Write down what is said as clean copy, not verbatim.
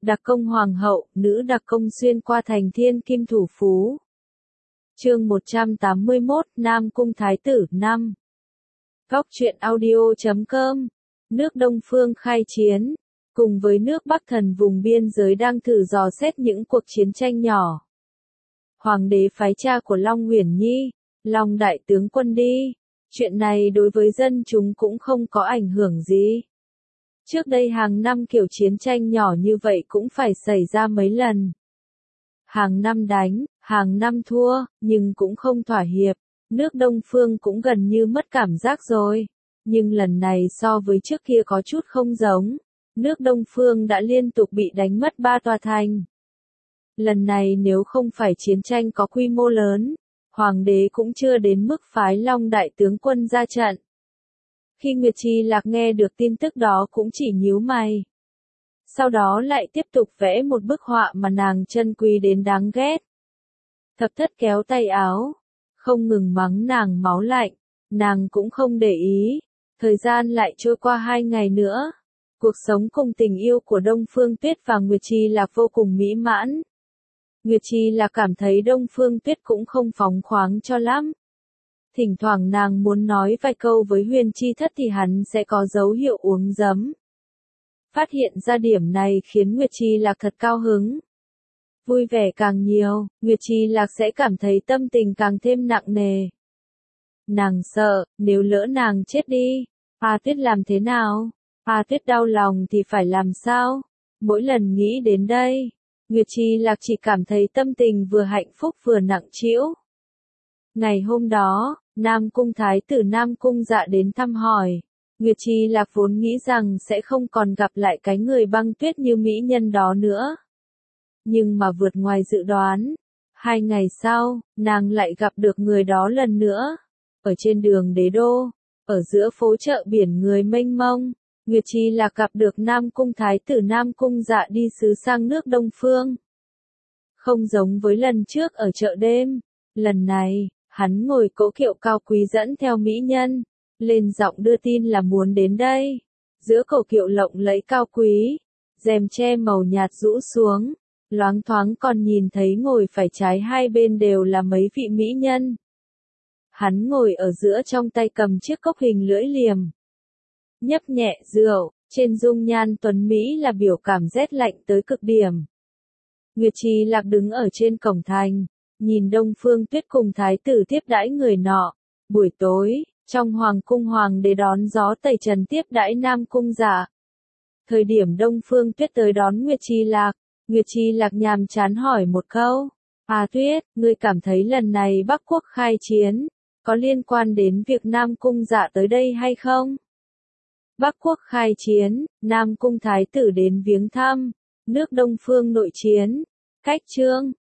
Đặc công hoàng hậu, nữ đặc công xuyên qua thành thiên kim thủ phú. Chương 181, Nam Cung Thái tử 5. Góc truyện audio.com. Nước Đông Phương khai chiến, cùng với nước Bắc Thần vùng biên giới đang thử dò xét những cuộc chiến tranh nhỏ. Hoàng đế phái cha của Long Uyển Nhi, Long đại tướng quân đi. Chuyện này đối với dân chúng cũng không có ảnh hưởng gì. Trước đây hàng năm kiểu chiến tranh nhỏ như vậy cũng phải xảy ra mấy lần. Hàng năm đánh, hàng năm thua, nhưng cũng không thỏa hiệp. Nước Đông Phương cũng gần như mất cảm giác rồi. Nhưng lần này so với trước kia có chút không giống. Nước Đông Phương đã liên tục bị đánh mất 3 tòa thành. Lần này nếu không phải chiến tranh có quy mô lớn, Hoàng đế cũng chưa đến mức phái Long đại tướng quân ra trận. Khi Nguyệt Chi Lạc nghe được tin tức đó cũng chỉ nhíu mày. Sau đó lại tiếp tục vẽ một bức họa mà nàng trân quý đến đáng ghét. Thập Thất kéo tay áo, không ngừng mắng nàng máu lạnh, nàng cũng không để ý. Thời gian lại trôi qua 2 ngày nữa. Cuộc sống cùng tình yêu của Đông Phương Tuyết và Nguyệt Chi Lạc vô cùng mỹ mãn. Nguyệt Chi Lạc cảm thấy Đông Phương Tuyết cũng không phóng khoáng cho lắm. Thỉnh thoảng nàng muốn nói vài câu với Huyền Chi Thất thì hắn sẽ có dấu hiệu uống giấm. Phát hiện ra điểm này khiến Nguyệt Chi Lạc thật cao hứng. Vui vẻ càng nhiều, Nguyệt Chi Lạc sẽ cảm thấy tâm tình càng thêm nặng nề. Nàng sợ, nếu lỡ nàng chết đi, A Tuyết làm thế nào? A Tuyết đau lòng thì phải làm sao? Mỗi lần nghĩ đến đây, Nguyệt Chi Lạc chỉ cảm thấy tâm tình vừa hạnh phúc vừa nặng trĩu. Ngày hôm đó, Nam Cung Thái tử Nam Cung Dạ đến thăm hỏi. Nguyệt Chi Lạc vốn nghĩ rằng sẽ không còn gặp lại cái người băng tuyết như mỹ nhân đó nữa. Nhưng mà vượt ngoài dự đoán. 2 ngày sau, nàng lại gặp được người đó lần nữa. Ở trên đường đế đô, ở giữa phố chợ biển người mênh mông, Nguyệt Chi Lạc gặp được Nam Cung Thái tử Nam Cung Dạ đi sứ sang nước Đông Phương. Không giống với lần trước ở chợ đêm, lần này, hắn ngồi cỗ kiệu cao quý dẫn theo mỹ nhân, lên giọng đưa tin là muốn đến đây. Giữa cổ kiệu lộng lẫy cao quý, rèm che màu nhạt rũ xuống, loáng thoáng còn nhìn thấy ngồi phải trái hai bên đều là mấy vị mỹ nhân. Hắn ngồi ở giữa trong tay cầm chiếc cốc hình lưỡi liềm. Nhấp nhẹ rượu, trên dung nhan tuấn Mỹ là biểu cảm rét lạnh tới cực điểm. Nguyệt Chi Lạc đứng ở trên cổng thành, nhìn Đông Phương Tuyết cùng thái tử tiếp đãi người nọ. Buổi tối, trong hoàng cung hoàng đế đón gió tẩy trần tiếp đãi Nam Cung Dạ. Thời điểm Đông Phương Tuyết tới đón Nguyệt Chi Lạc nhàm chán hỏi một câu. À Tuyết, ngươi cảm thấy lần này Bắc Quốc khai chiến, có liên quan đến việc Nam Cung Dạ tới đây hay không? Bắc Quốc khai chiến, Nam Cung Thái tử đến viếng thăm, nước Đông Phương nội chiến, cách chương,